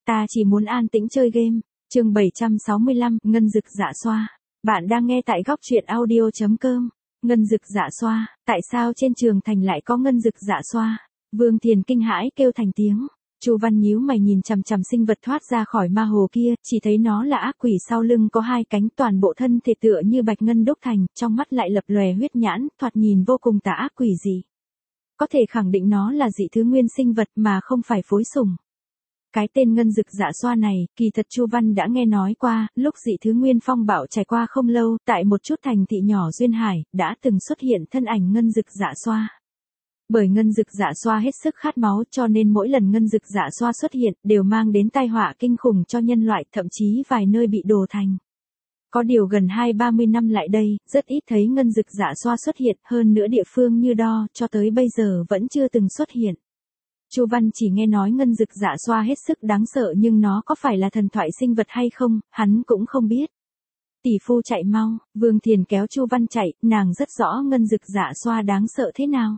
Ta chỉ muốn an tĩnh chơi game. Chương 765, Ngân Dực Dạ Xoa. Bạn đang nghe tại góc truyện audio.com. Ngân Dực Dạ Xoa, tại sao trên trường thành lại có Ngân Dực Dạ Xoa? Vương Thiền kinh hãi kêu thành tiếng. Chu Văn nhíu mày nhìn chằm chằm sinh vật thoát ra khỏi ma hồ kia, chỉ thấy nó là ác quỷ sau lưng có hai cánh, toàn bộ thân thể tựa như bạch ngân đúc thành, trong mắt lại lập lòe huyết nhãn, thoạt nhìn vô cùng tà ác quỷ dị. Có thể khẳng định nó là dị thứ nguyên sinh vật mà không phải phối sủng. Cái tên Ngân Dực Dạ Xoa này, kỳ thật Chu Văn đã nghe nói qua, lúc dị thứ nguyên phong bạo trải qua không lâu, tại một chút thành thị nhỏ duyên hải, đã từng xuất hiện thân ảnh Ngân Dực Dạ Xoa. Bởi Ngân Dực Dạ Xoa hết sức khát máu cho nên mỗi lần Ngân Dực Dạ Xoa xuất hiện đều mang đến tai họa kinh khủng cho nhân loại, thậm chí vài nơi bị đổ thành. Có điều gần 20-30 năm lại đây, rất ít thấy Ngân Dực Dạ Xoa xuất hiện, hơn nữa địa phương như Đo cho tới bây giờ vẫn chưa từng xuất hiện. Chu Văn chỉ nghe nói Ngân Dực Dạ Xoa hết sức đáng sợ nhưng nó có phải là thần thoại sinh vật hay không, hắn cũng không biết. Tỷ phu chạy mau, Vương Thiền kéo Chu Văn chạy, nàng rất rõ Ngân Dực Dạ Xoa đáng sợ thế nào.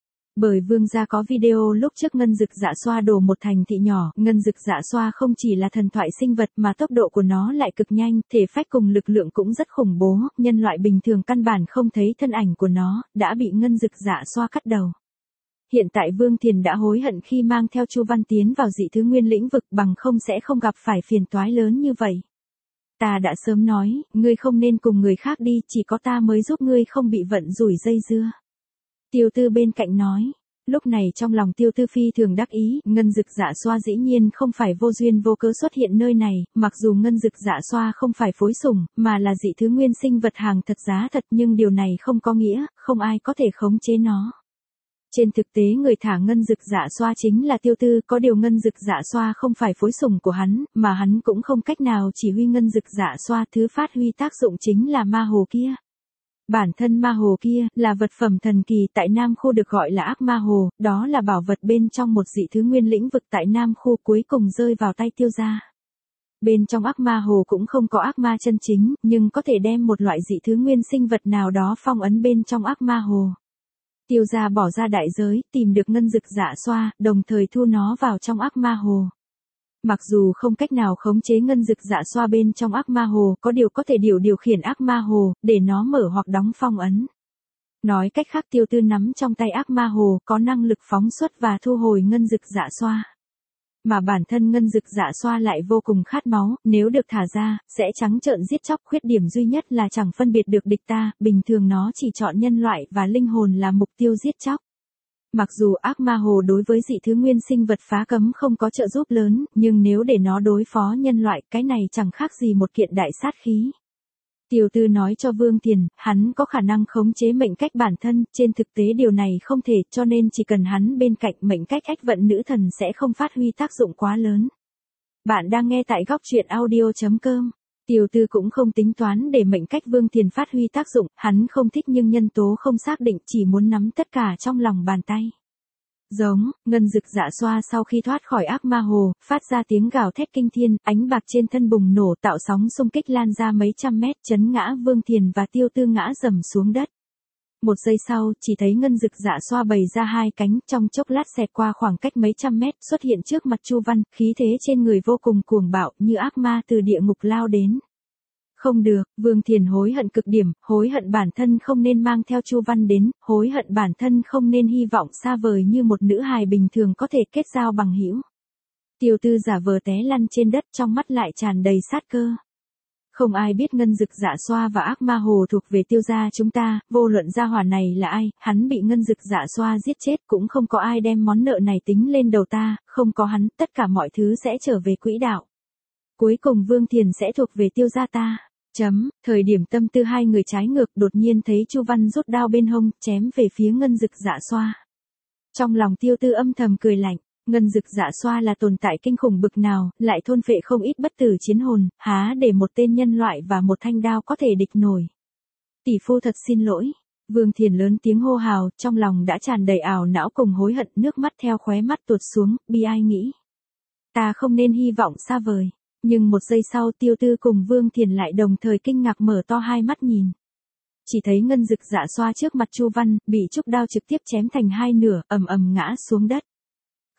Bởi Vương gia có video lúc trước Ngân Dực Dạ Xoa đổ một thành thị nhỏ, Ngân Dực Dạ Xoa không chỉ là thần thoại sinh vật mà tốc độ của nó lại cực nhanh, thể phách cùng lực lượng cũng rất khủng bố, nhân loại bình thường căn bản không thấy thân ảnh của nó, đã bị Ngân Dực Dạ Xoa cắt đầu. Hiện tại Vương Thiền đã hối hận khi mang theo Chu Văn tiến vào dị thứ nguyên lĩnh vực, bằng không sẽ không gặp phải phiền toái lớn như vậy. Ta đã sớm nói, ngươi không nên cùng người khác đi, chỉ có ta mới giúp ngươi không bị vận rủi dây dưa. Tiêu Tư bên cạnh nói. Lúc này trong lòng Tiêu Tư phi thường đắc ý, Ngân Dực Dạ Xoa dĩ nhiên không phải vô duyên vô cớ xuất hiện nơi này, mặc dù Ngân Dực Dạ Xoa không phải phối sủng, mà là dị thứ nguyên sinh vật hàng thật giá thật, nhưng điều này không có nghĩa, không ai có thể khống chế nó. Trên thực tế người thả Ngân Dực Dạ Xoa chính là Tiêu Tư, có điều Ngân Dực Dạ Xoa không phải phối sủng của hắn, mà hắn cũng không cách nào chỉ huy Ngân Dực Dạ Xoa, thứ phát huy tác dụng chính là ma hồ kia. Bản thân ma hồ kia, là vật phẩm thần kỳ tại Nam Khu được gọi là ác ma hồ, đó là bảo vật bên trong một dị thứ nguyên lĩnh vực tại Nam Khu cuối cùng rơi vào tay Tiêu gia. Bên trong ác ma hồ cũng không có ác ma chân chính, nhưng có thể đem một loại dị thứ nguyên sinh vật nào đó phong ấn bên trong ác ma hồ. Tiêu gia bỏ ra đại giới, tìm được Ngân Dực Dạ Xoa, đồng thời thu nó vào trong ác ma hồ. Mặc dù không cách nào khống chế Ngân Dực Dạ Xoa bên trong ác ma hồ, có điều có thể điều khiển ác ma hồ, để nó mở hoặc đóng phong ấn. Nói cách khác Tiêu Tư nắm trong tay ác ma hồ, có năng lực phóng xuất và thu hồi Ngân Dực Dạ Xoa. Mà bản thân Ngân Dực Dạ Xoa lại vô cùng khát máu, nếu được thả ra, sẽ trắng trợn giết chóc, khuyết điểm duy nhất là chẳng phân biệt được địch ta, bình thường nó chỉ chọn nhân loại và linh hồn là mục tiêu giết chóc. Mặc dù ác ma hồ đối với dị thứ nguyên sinh vật phá cấm không có trợ giúp lớn, nhưng nếu để nó đối phó nhân loại, cái này chẳng khác gì một kiện đại sát khí. Tiêu Tư nói cho Vương Thiền, hắn có khả năng khống chế mệnh cách bản thân, trên thực tế điều này không thể, cho nên chỉ cần hắn bên cạnh, mệnh cách ách vận nữ thần sẽ không phát huy tác dụng quá lớn. Bạn đang nghe tại góc truyện audio.com. Tiêu Tư cũng không tính toán để mệnh cách Vương Thiền phát huy tác dụng, hắn không thích nhưng nhân tố không xác định, chỉ muốn nắm tất cả trong lòng bàn tay. Giống, Ngân Dực Dạ Xoa sau khi thoát khỏi ác ma hồ, phát ra tiếng gào thét kinh thiên, ánh bạc trên thân bùng nổ tạo sóng xung kích lan ra mấy trăm mét, chấn ngã Vương Thiền và Tiêu Tư ngã rầm xuống đất. Một giây sau, chỉ thấy Ngân Dực Dạ Xoa bày ra hai cánh, trong chốc lát xẹt qua khoảng cách mấy trăm mét, xuất hiện trước mặt Chu Văn, khí thế trên người vô cùng cuồng bạo, như ác ma từ địa ngục lao đến. Không được, Vương Thiền hối hận cực điểm, hối hận bản thân không nên mang theo Chu Văn đến, hối hận bản thân không nên hy vọng xa vời như một nữ hài bình thường có thể kết giao bằng hữu. Tiêu Tư giả vờ té lăn trên đất, trong mắt lại tràn đầy sát cơ. Không ai biết Ngân Dực Dạ Xoa và ác ma hồ thuộc về Tiêu gia chúng ta, vô luận gia hỏa này là ai, hắn bị Ngân Dực Dạ Xoa giết chết, cũng không có ai đem món nợ này tính lên đầu ta, không có hắn, tất cả mọi thứ sẽ trở về quỹ đạo. Cuối cùng Vương Thiền sẽ thuộc về Tiêu gia ta. Thời điểm tâm tư hai người trái ngược, đột nhiên thấy Chu Văn rút đao bên hông, chém về phía Ngân Dực Dạ Xoa. Trong lòng Tiêu Tư âm thầm cười lạnh, Ngân Dực Dạ Xoa là tồn tại kinh khủng bực nào, lại thôn phệ không ít bất tử chiến hồn, há để một tên nhân loại và một thanh đao có thể địch nổi. Tỷ phu thật xin lỗi. Vương Thiền lớn tiếng hô hào, trong lòng đã tràn đầy ảo não cùng hối hận, nước mắt theo khóe mắt tuột xuống, bi ai nghĩ. Ta không nên hy vọng xa vời. Nhưng một giây sau Tiêu Tư cùng Vương Thiền lại đồng thời kinh ngạc mở to hai mắt nhìn. Chỉ thấy Ngân Dực Dạ Xoa trước mặt Chu Văn, bị trúc đao trực tiếp chém thành hai nửa, ầm ầm ngã xuống đất. Không,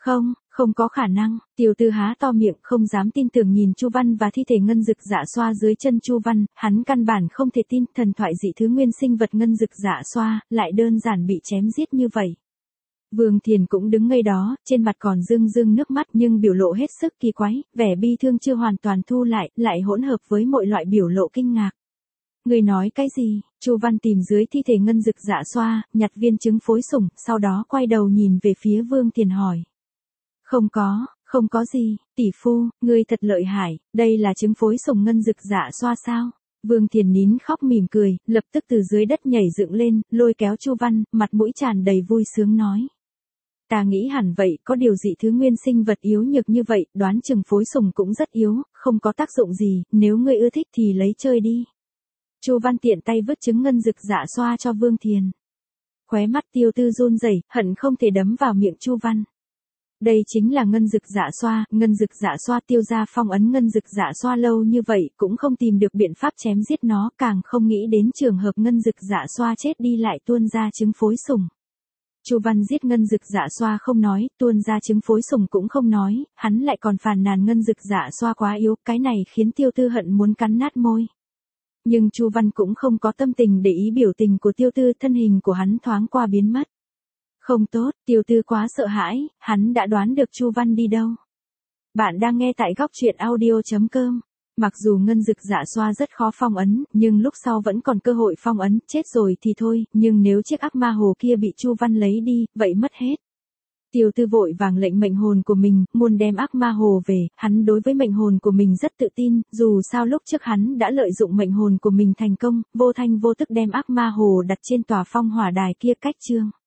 Không có khả năng, tiểu tư há to miệng không dám tin tưởng nhìn Chu Văn và thi thể ngân dực dạ xoa dưới chân Chu Văn, hắn căn bản không thể tin thần thoại dị thứ nguyên sinh vật ngân dực dạ xoa, lại đơn giản bị chém giết như vậy. Vương Thiền cũng đứng ngây đó, trên mặt còn rưng rưng nước mắt nhưng biểu lộ hết sức kỳ quái, vẻ bi thương chưa hoàn toàn thu lại hỗn hợp với mọi loại biểu lộ kinh ngạc. Người nói cái gì? Chu Văn tìm dưới thi thể ngân dực dạ xoa, nhặt viên trứng phối sủng, sau đó quay đầu nhìn về phía Vương Thiền hỏi. Không có gì, tỷ phu, ngươi thật lợi hại, đây là trứng phối sủng ngân dực dạ xoa sao? Vương Thiền nín khóc mỉm cười, lập tức từ dưới đất nhảy dựng lên, lôi kéo Chu Văn, mặt mũi tràn đầy vui sướng nói. Ta nghĩ hẳn vậy, có điều dị thứ nguyên sinh vật yếu nhược như vậy, đoán chừng phối sủng cũng rất yếu, không có tác dụng gì, nếu ngươi ưa thích thì lấy chơi đi. Chu Văn tiện tay vứt trứng ngân dực dạ xoa cho Vương Thiền. Khóe mắt Tiêu Tư run rẩy, hận không thể đấm vào miệng Chu Văn. Đây chính là ngân dực dạ xoa Tiêu gia phong ấn ngân dực dạ xoa lâu như vậy cũng không tìm được biện pháp chém giết nó, càng không nghĩ đến trường hợp ngân dực dạ xoa chết đi lại tuôn ra trứng phối sủng. Chu Văn giết ngân dực dạ xoa không nói, tuôn ra trứng phối sủng cũng không nói, hắn lại còn phàn nàn ngân dực dạ xoa quá yếu, cái này khiến Tiêu Tư hận muốn cắn nát môi. Nhưng Chu Văn cũng không có tâm tình để ý biểu tình của Tiêu Tư, thân hình của hắn thoáng qua biến mất. Không tốt, Tiêu Tư quá sợ hãi, hắn đã đoán được Chu Văn đi đâu. Bạn đang nghe tại góc truyện audio.com. Mặc dù ngân dực dạ xoa rất khó phong ấn, nhưng lúc sau vẫn còn cơ hội phong ấn, chết rồi thì thôi, nhưng nếu chiếc ác ma hồ kia bị Chu Văn lấy đi, vậy mất hết. Tiêu Tư vội vàng lệnh mệnh hồn của mình, muốn đem ác ma hồ về, hắn đối với mệnh hồn của mình rất tự tin, dù sao lúc trước hắn đã lợi dụng mệnh hồn của mình thành công, vô thanh vô tức đem ác ma hồ đặt trên tòa phong hỏa đài kia cách chương.